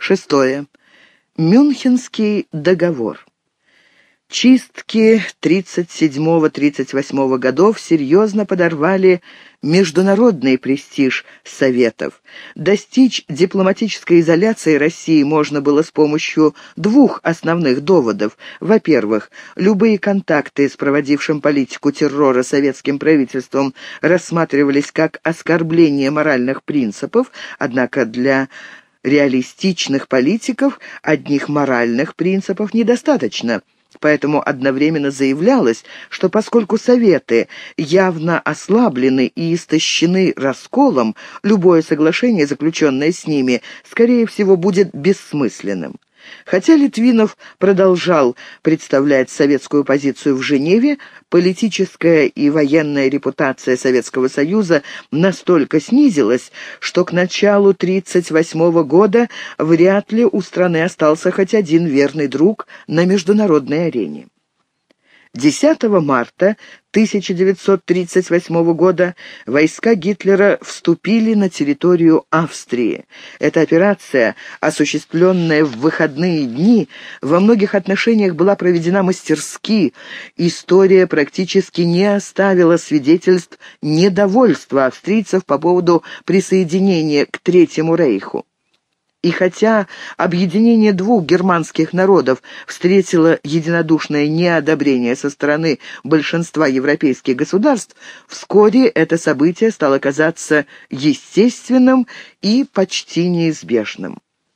Шестое. Мюнхенский договор. Чистки 37-38 годов серьезно подорвали международный престиж Советов. Достичь дипломатической изоляции России можно было с помощью двух основных доводов. Во-первых, любые контакты с проводившим политику террора советским правительством рассматривались как оскорбление моральных принципов, однако для реалистичных политиков одних моральных принципов недостаточно. Поэтому одновременно заявлялось, что поскольку Советы явно ослаблены и истощены расколом, любое соглашение, заключенное с ними, скорее всего, будет бессмысленным. Хотя Литвинов продолжал представлять советскую позицию в Женеве, политическая и военная репутация Советского Союза настолько снизилась, что к началу 1938 года вряд ли у страны остался хоть один верный друг на международной арене. 10 марта 1938 года войска Гитлера вступили на территорию Австрии. Эта операция, осуществленная в выходные дни, во многих отношениях была проведена мастерски. История практически не оставила свидетельств недовольства австрийцев по поводу присоединения к Третьему Рейху. И хотя объединение двух германских народов встретило единодушное неодобрение со стороны большинства европейских государств, вскоре это событие стало казаться естественным и почти неизбежным.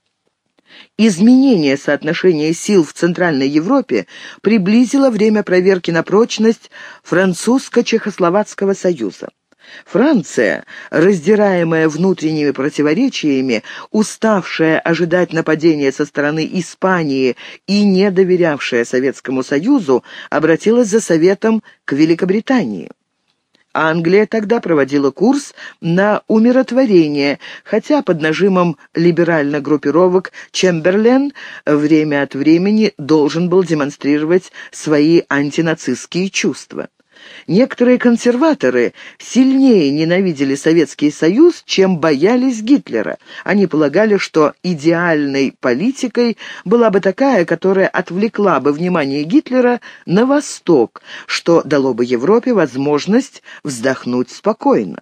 Изменение соотношения сил в Центральной Европе приблизило время проверки на прочность Французско-Чехословацкого союза. Франция, раздираемая внутренними противоречиями, уставшая ожидать нападения со стороны Испании и не доверявшая Советскому Союзу, обратилась за советом к Великобритании. Англия тогда проводила курс на умиротворение, хотя под нажимом либеральных группировок Чемберлен время от времени должен был демонстрировать свои антинацистские чувства. Некоторые консерваторы сильнее ненавидели Советский Союз, чем боялись Гитлера. Они полагали, что идеальной политикой была бы такая, которая отвлекла бы внимание Гитлера на восток, что дало бы Европе возможность вздохнуть спокойно.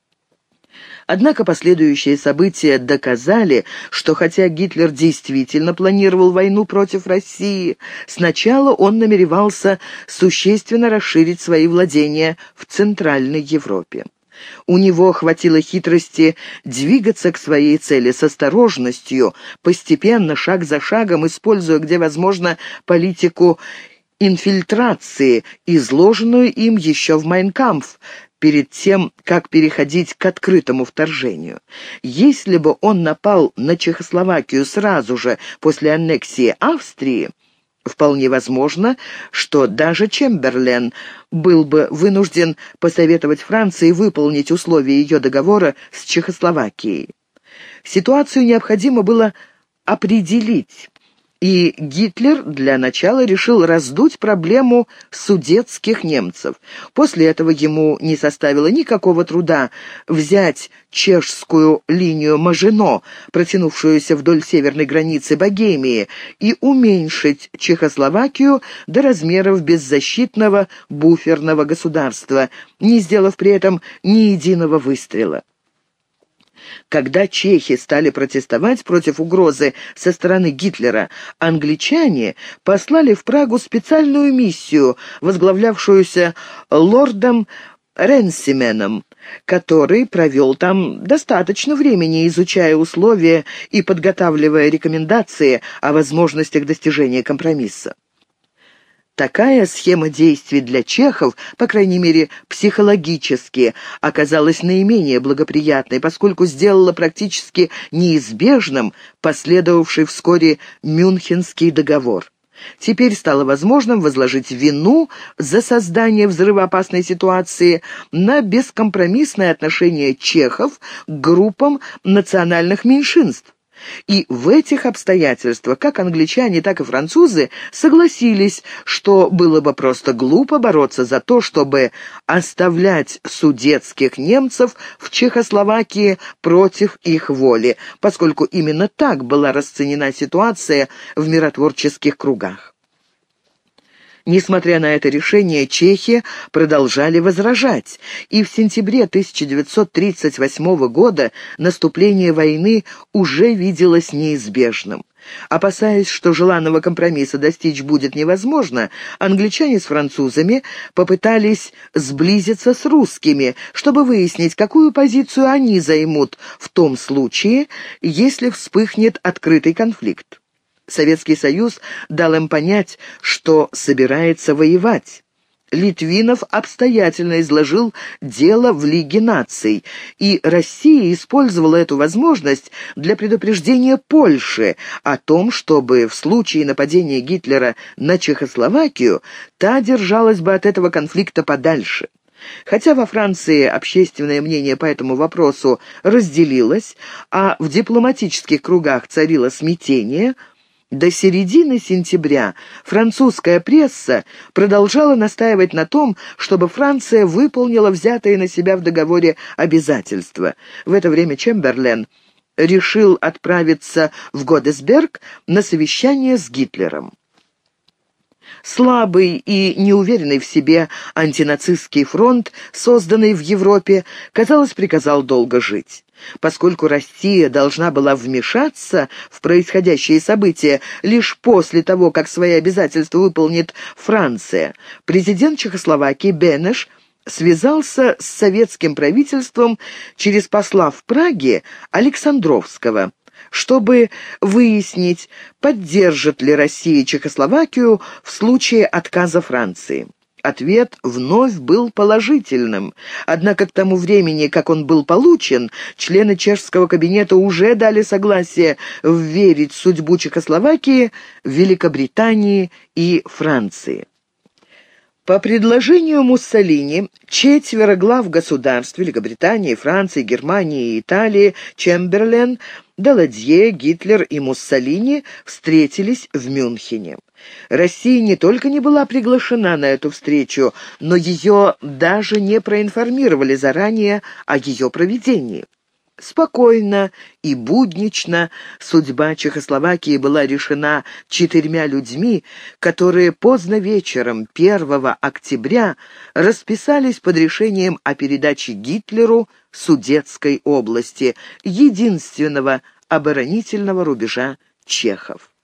Однако последующие события доказали, что хотя Гитлер действительно планировал войну против России, сначала он намеревался существенно расширить свои владения в Центральной Европе. У него хватило хитрости двигаться к своей цели с осторожностью, постепенно, шаг за шагом, используя, где возможно, политику инфильтрации, изложенную им еще в «Майн кампф», перед тем, как переходить к открытому вторжению. Если бы он напал на Чехословакию сразу же после аннексии Австрии, вполне возможно, что даже Чемберлен был бы вынужден посоветовать Франции выполнить условия ее договора с Чехословакией. Ситуацию необходимо было определить, и Гитлер для начала решил раздуть проблему судетских немцев. После этого ему не составило никакого труда взять чешскую линию Мажино, протянувшуюся вдоль северной границы Богемии, и уменьшить Чехословакию до размеров беззащитного буферного государства, не сделав при этом ни единого выстрела. Когда чехи стали протестовать против угрозы со стороны Гитлера, англичане послали в Прагу специальную миссию, возглавлявшуюся лордом Ренсименом, который провел там достаточно времени, изучая условия и подготавливая рекомендации о возможностях достижения компромисса. Такая схема действий для чехов, по крайней мере психологически, оказалась наименее благоприятной, поскольку сделала практически неизбежным последовавший вскоре Мюнхенский договор. Теперь стало возможным возложить вину за создание взрывоопасной ситуации на бескомпромиссное отношение чехов к группам национальных меньшинств. И в этих обстоятельствах как англичане, так и французы согласились, что было бы просто глупо бороться за то, чтобы оставлять судетских немцев в Чехословакии против их воли, поскольку именно так была расценена ситуация в миротворческих кругах. Несмотря на это решение, чехи продолжали возражать, и в сентябре 1938 года наступление войны уже виделось неизбежным. Опасаясь, что желанного компромисса достичь будет невозможно, англичане с французами попытались сблизиться с русскими, чтобы выяснить, какую позицию они займут в том случае, если вспыхнет открытый конфликт. Советский Союз дал им понять, что собирается воевать. Литвинов обстоятельно изложил дело в Лиге наций, и Россия использовала эту возможность для предупреждения Польши о том, чтобы в случае нападения Гитлера на Чехословакию та держалась бы от этого конфликта подальше. Хотя во Франции общественное мнение по этому вопросу разделилось, а в дипломатических кругах царило смятение, до середины сентября французская пресса продолжала настаивать на том, чтобы Франция выполнила взятые на себя в договоре обязательства. В это время Чемберлен решил отправиться в Годесберг на совещание с Гитлером. Слабый и неуверенный в себе антинацистский фронт, созданный в Европе, казалось, приказал долго жить. Поскольку Россия должна была вмешаться в происходящие события лишь после того, как свои обязательства выполнит Франция, президент Чехословакии Бенеш связался с советским правительством через посла в Праге Александровского, чтобы выяснить, поддержит ли Россия Чехословакию в случае отказа Франции. Ответ вновь был положительным, однако к тому времени, как он был получен, члены чешского кабинета уже дали согласие вверить судьбу Чехословакии Великобритании и Франции. По предложению Муссолини, 4 глав государств Великобритании, Франции, Германии и Италии, Чемберлен, Даладье, Гитлер и Муссолини встретились в Мюнхене. Россия не только не была приглашена на эту встречу, но ее даже не проинформировали заранее о ее проведении. Спокойно и буднично судьба Чехословакии была решена 4 людьми, которые поздно вечером 1 октября расписались под решением о передаче Гитлеру Судетской области, единственного оборонительного рубежа чехов.